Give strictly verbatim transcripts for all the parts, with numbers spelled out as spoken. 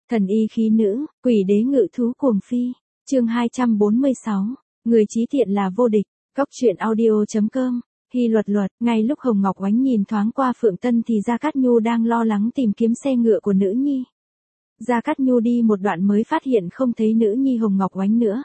Thần y khí nữ, quỷ đế ngự thú cuồng phi. Chương hai trăm bốn mươi sáu. Người chí thiện là vô địch. Cốc truyện audio chấm com. Hy luật luật, ngay lúc Hồng Ngọc Oánh nhìn thoáng qua Phượng Tân thì Gia Cát Nhu đang lo lắng tìm kiếm xe ngựa của nữ nhi. Gia Cát Nhu đi một đoạn mới phát hiện không thấy nữ nhi Hồng Ngọc Oánh nữa.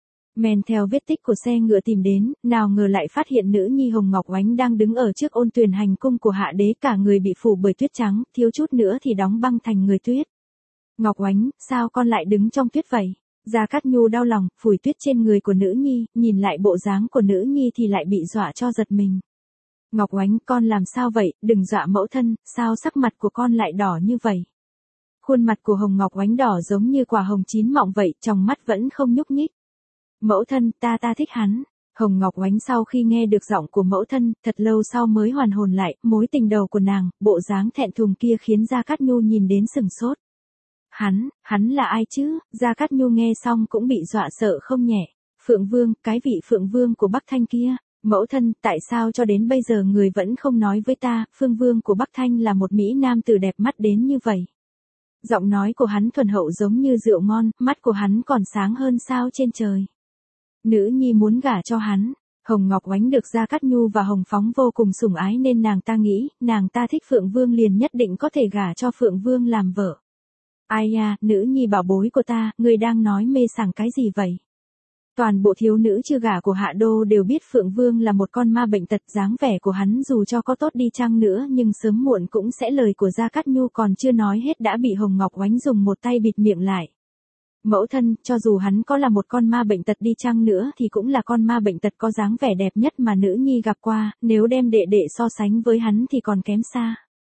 Men theo vết tích của xe ngựa tìm đến, nào ngờ lại phát hiện nữ nhi Hồng Ngọc Oánh đang đứng ở trước Ôn Tuyền hành cung của hạ đế, cả người bị phủ bởi tuyết trắng, thiếu chút nữa thì đóng băng thành người tuyết. Ngọc Oánh, sao con lại đứng trong tuyết vậy? Gia Cát Nhu đau lòng, phủi tuyết trên người của nữ nhi, nhìn lại bộ dáng của nữ nhi thì lại bị dọa cho giật mình. Ngọc Oánh, con làm sao vậy, đừng dọa mẫu thân, sao sắc mặt của con lại đỏ như vậy? Khuôn mặt của Hồng Ngọc Oánh đỏ giống như quả hồng chín mọng vậy, trong mắt vẫn không nhúc nhích. Mẫu thân, ta ta thích hắn. Hồng Ngọc Oánh sau khi nghe được giọng của mẫu thân, thật lâu sau mới hoàn hồn lại, mối tình đầu của nàng, bộ dáng thẹn thùng kia khiến Gia Cát Nhu nhìn đến sừng sốt. Hắn, hắn là ai chứ? Gia Cát Nhu nghe xong cũng bị dọa sợ không nhẹ. Phượng Vương, cái vị Phượng Vương của Bắc Thanh kia. Mẫu thân, tại sao cho đến bây giờ người vẫn không nói với ta, Phương Vương của Bắc Thanh là một mỹ nam tử đẹp mắt đến như vậy. Giọng nói của hắn thuần hậu giống như rượu ngon, mắt của hắn còn sáng hơn sao trên trời. Nữ nhi muốn gả cho hắn. Hồng Ngọc Oánh được Gia Cát Nhu và Hồng Phóng vô cùng sủng ái nên nàng ta nghĩ, nàng ta thích Phượng Vương liền nhất định có thể gả cho Phượng Vương làm vợ. Ai à, nữ nhi bảo bối của ta, ngươi đang nói mê sảng cái gì vậy? Toàn bộ thiếu nữ chưa gả của Hạ Đô đều biết Phượng Vương là một con ma bệnh tật, dáng vẻ của hắn dù cho có tốt đi chăng nữa nhưng sớm muộn cũng sẽ lời của Gia Cát Nhu còn chưa nói hết đã bị Hồng Ngọc Oánh dùng một tay bịt miệng lại. Mẫu thân, cho dù hắn có là một con ma bệnh tật đi chăng nữa thì cũng là con ma bệnh tật có dáng vẻ đẹp nhất mà nữ nhi gặp qua, nếu đem đệ đệ so sánh với hắn thì còn kém xa.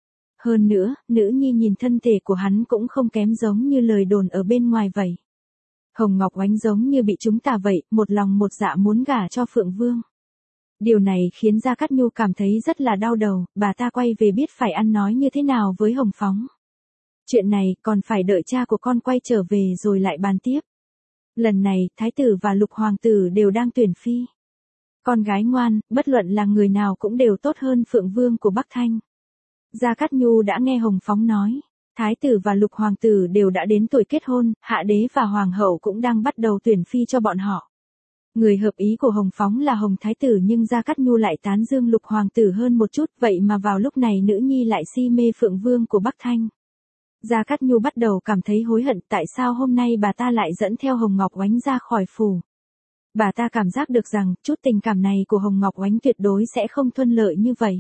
Hơn nữa, nữ nhi nhìn thân thể của hắn cũng không kém giống như lời đồn ở bên ngoài vậy. Hồng Ngọc Oánh giống như bị chúng ta vậy, một lòng một dạ muốn gả cho Phượng Vương. Điều này khiến Gia Cát Nhu cảm thấy rất là đau đầu, bà ta quay về biết phải ăn nói như thế nào với Hồng Phóng. Chuyện này còn phải đợi cha của con quay trở về rồi lại bàn tiếp. Lần này, Thái tử và Lục Hoàng tử đều đang tuyển phi. Con gái ngoan, bất luận là người nào cũng đều tốt hơn Phượng Vương của Bắc Thanh. Gia Cát Nhu đã nghe Hồng Phóng nói, Thái tử và Lục Hoàng tử đều đã đến tuổi kết hôn, Hạ đế và Hoàng hậu cũng đang bắt đầu tuyển phi cho bọn họ. Người hợp ý của Hồng Phóng là Hồng Thái tử nhưng Gia Cát Nhu lại tán dương Lục Hoàng tử hơn một chút, vậy mà vào lúc này nữ nhi lại si mê Phượng Vương của Bắc Thanh. Gia Cát Nhu bắt đầu cảm thấy hối hận tại sao hôm nay bà ta lại dẫn theo Hồng Ngọc Oánh ra khỏi phủ. Bà ta cảm giác được rằng chút tình cảm này của Hồng Ngọc Oánh tuyệt đối sẽ không thuận lợi như vậy.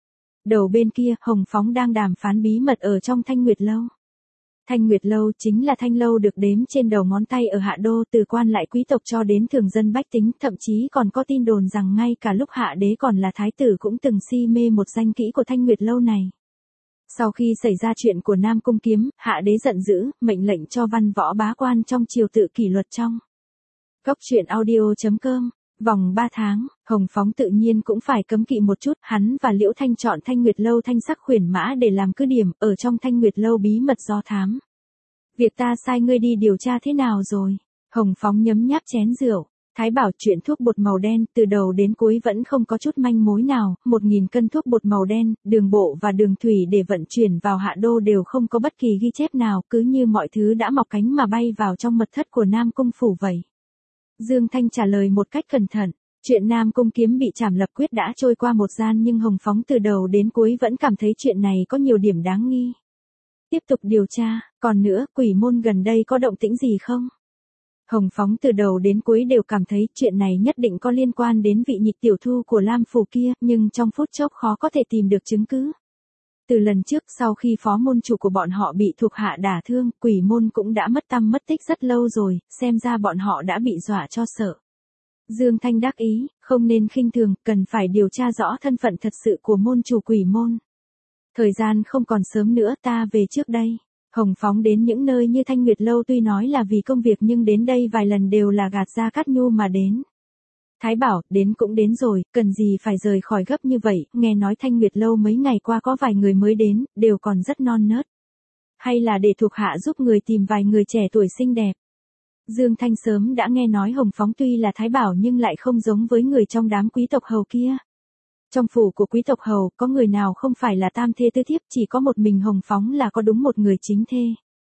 Đầu bên kia, Hồng Phóng đang đàm phán bí mật ở trong Thanh Nguyệt Lâu. Thanh Nguyệt Lâu chính là thanh lâu được đếm trên đầu ngón tay ở Hạ Đô, từ quan lại quý tộc cho đến thường dân bách tính, thậm chí còn có tin đồn rằng ngay cả lúc Hạ đế còn là thái tử cũng từng si mê một danh kỹ của Thanh Nguyệt Lâu này. Sau khi xảy ra chuyện của Nam Cung Kiếm, Hạ đế giận dữ, mệnh lệnh cho văn võ bá quan trong triều tự kỷ luật trong. Cốc truyện audio chấm com. Vòng ba tháng, Hồng Phóng tự nhiên cũng phải cấm kỵ một chút, hắn và Liễu Thanh chọn Thanh Nguyệt Lâu thanh sắc khuyển mã để làm cứ điểm, ở trong Thanh Nguyệt Lâu bí mật do thám. Việc ta sai ngươi đi điều tra thế nào rồi? Hồng Phóng nhấm nháp chén rượu. Thái bảo chuyện thuốc bột màu đen, từ đầu đến cuối vẫn không có chút manh mối nào, một nghìn cân thuốc bột màu đen, đường bộ và đường thủy để vận chuyển vào Hạ Đô đều không có bất kỳ ghi chép nào, cứ như mọi thứ đã mọc cánh mà bay vào trong mật thất của Nam Cung phủ vậy. Dương Thanh trả lời một cách cẩn thận, chuyện Nam Cung Kiếm bị trảm lập quyết đã trôi qua một gian nhưng Hồng Phóng từ đầu đến cuối vẫn cảm thấy chuyện này có nhiều điểm đáng nghi. Tiếp tục điều tra, còn nữa, quỷ môn gần đây có động tĩnh gì không? Hồng Phóng từ đầu đến cuối đều cảm thấy chuyện này nhất định có liên quan đến vị nhịch tiểu thu của Lam phủ kia, nhưng trong phút chốc khó có thể tìm được chứng cứ. Từ lần trước sau khi phó môn chủ của bọn họ bị thuộc hạ đả thương, quỷ môn cũng đã mất tăm mất tích rất lâu rồi, xem ra bọn họ đã bị dọa cho sợ. Dương Thanh đắc ý, không nên khinh thường, cần phải điều tra rõ thân phận thật sự của môn chủ quỷ môn. Thời gian không còn sớm nữa, ta về trước đây. Hồng Phóng đến những nơi như Thanh Nguyệt Lâu tuy nói là vì công việc nhưng đến đây vài lần đều là gạt Gia Cát Nhu mà đến. Thái bảo, đến cũng đến rồi, cần gì phải rời khỏi gấp như vậy, nghe nói Thanh Nguyệt Lâu mấy ngày qua có vài người mới đến, đều còn rất non nớt. Hay là để thuộc hạ giúp người tìm vài người trẻ tuổi xinh đẹp. Dương Thanh sớm đã nghe nói Hồng Phóng tuy là thái bảo nhưng lại không giống với người trong đám quý tộc hầu kia. Trong phủ của quý tộc hầu, có người nào không phải là tam thê tứ thiếp, chỉ có một mình Hồng Phóng là có đúng một người chính thê.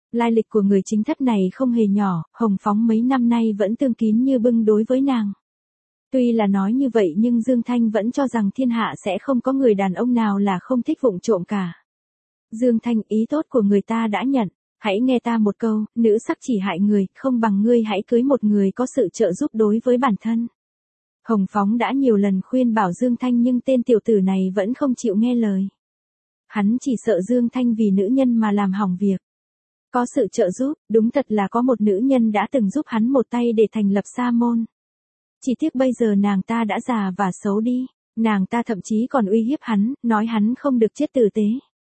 Lai lịch của người chính thất này không hề nhỏ, Hồng Phóng mấy năm nay vẫn tương kín như bưng đối với nàng. Tuy là nói như vậy nhưng Dương Thanh vẫn cho rằng thiên hạ sẽ không có người đàn ông nào là không thích vụng trộm cả. Dương Thanh, ý tốt của người ta đã nhận, hãy nghe ta một câu, nữ sắc chỉ hại người, không bằng ngươi hãy cưới một người có sự trợ giúp đối với bản thân. Hồng Phóng đã nhiều lần khuyên bảo Dương Thanh nhưng tên tiểu tử này vẫn không chịu nghe lời. Hắn chỉ sợ Dương Thanh vì nữ nhân mà làm hỏng việc. Có sự trợ giúp, đúng thật là có một nữ nhân đã từng giúp hắn một tay để thành lập sa môn. Chỉ tiếc bây giờ nàng ta đã già và xấu đi, nàng ta thậm chí còn uy hiếp hắn, nói hắn không được chết tử tế.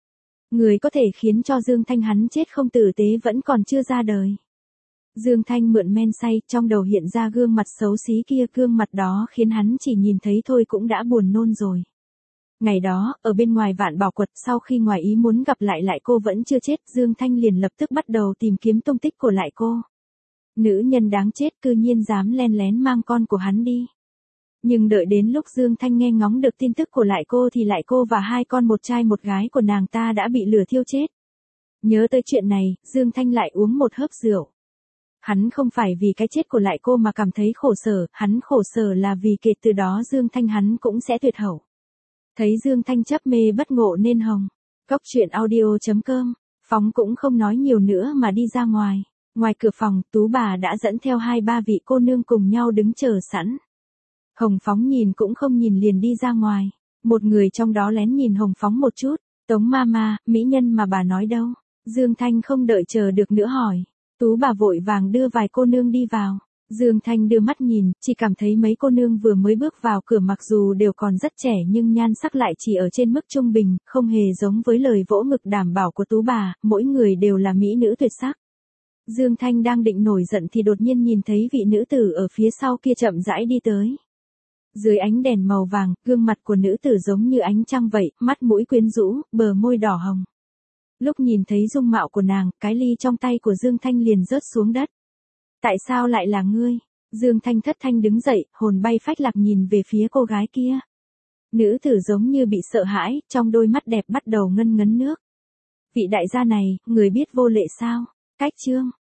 Người có thể khiến cho Dương Thanh hắn chết không tử tế vẫn còn chưa ra đời. Dương Thanh mượn men say, trong đầu hiện ra gương mặt xấu xí kia, gương mặt đó khiến hắn chỉ nhìn thấy thôi cũng đã buồn nôn rồi. Ngày đó, ở bên ngoài Vạn Bảo Quật, sau khi ngoài ý muốn gặp lại lại cô vẫn chưa chết, Dương Thanh liền lập tức bắt đầu tìm kiếm tung tích của lại cô. Nữ nhân đáng chết cư nhiên dám len lén mang con của hắn đi. Nhưng đợi đến lúc Dương Thanh nghe ngóng được tin tức của lại cô thì lại cô và hai con một trai một gái của nàng ta đã bị lửa thiêu chết. Nhớ tới chuyện này, Dương Thanh lại uống một hớp rượu. Hắn không phải vì cái chết của lại cô mà cảm thấy khổ sở, hắn khổ sở là vì kể từ đó Dương Thanh hắn cũng sẽ tuyệt hậu. Thấy Dương Thanh chấp mê bất ngộ nên hồng. Cốc truyện audio chấm com, Phóng cũng không nói nhiều nữa mà đi ra ngoài. Ngoài cửa phòng, Tú bà đã dẫn theo hai ba vị cô nương cùng nhau đứng chờ sẵn. Hồng Phóng nhìn cũng không nhìn liền đi ra ngoài. Một người trong đó lén nhìn Hồng Phóng một chút. Tống Mama, mỹ nhân mà bà nói đâu? Dương Thanh không đợi chờ được nữa hỏi. Tú bà vội vàng đưa vài cô nương đi vào. Dương Thanh đưa mắt nhìn, chỉ cảm thấy mấy cô nương vừa mới bước vào cửa mặc dù đều còn rất trẻ nhưng nhan sắc lại chỉ ở trên mức trung bình, không hề giống với lời vỗ ngực đảm bảo của Tú bà, mỗi người đều là mỹ nữ tuyệt sắc. Dương Thanh đang định nổi giận thì đột nhiên nhìn thấy vị nữ tử ở phía sau kia chậm rãi đi tới. Dưới ánh đèn màu vàng, gương mặt của nữ tử giống như ánh trăng vậy, mắt mũi quyến rũ, bờ môi đỏ hồng. Lúc nhìn thấy dung mạo của nàng, cái ly trong tay của Dương Thanh liền rớt xuống đất. Tại sao lại là ngươi? Dương Thanh thất thanh đứng dậy, hồn bay phách lạc nhìn về phía cô gái kia. Nữ tử giống như bị sợ hãi, trong đôi mắt đẹp bắt đầu ngân ngấn nước. Vị đại gia này, người biết vô lệ sao? Cách chương.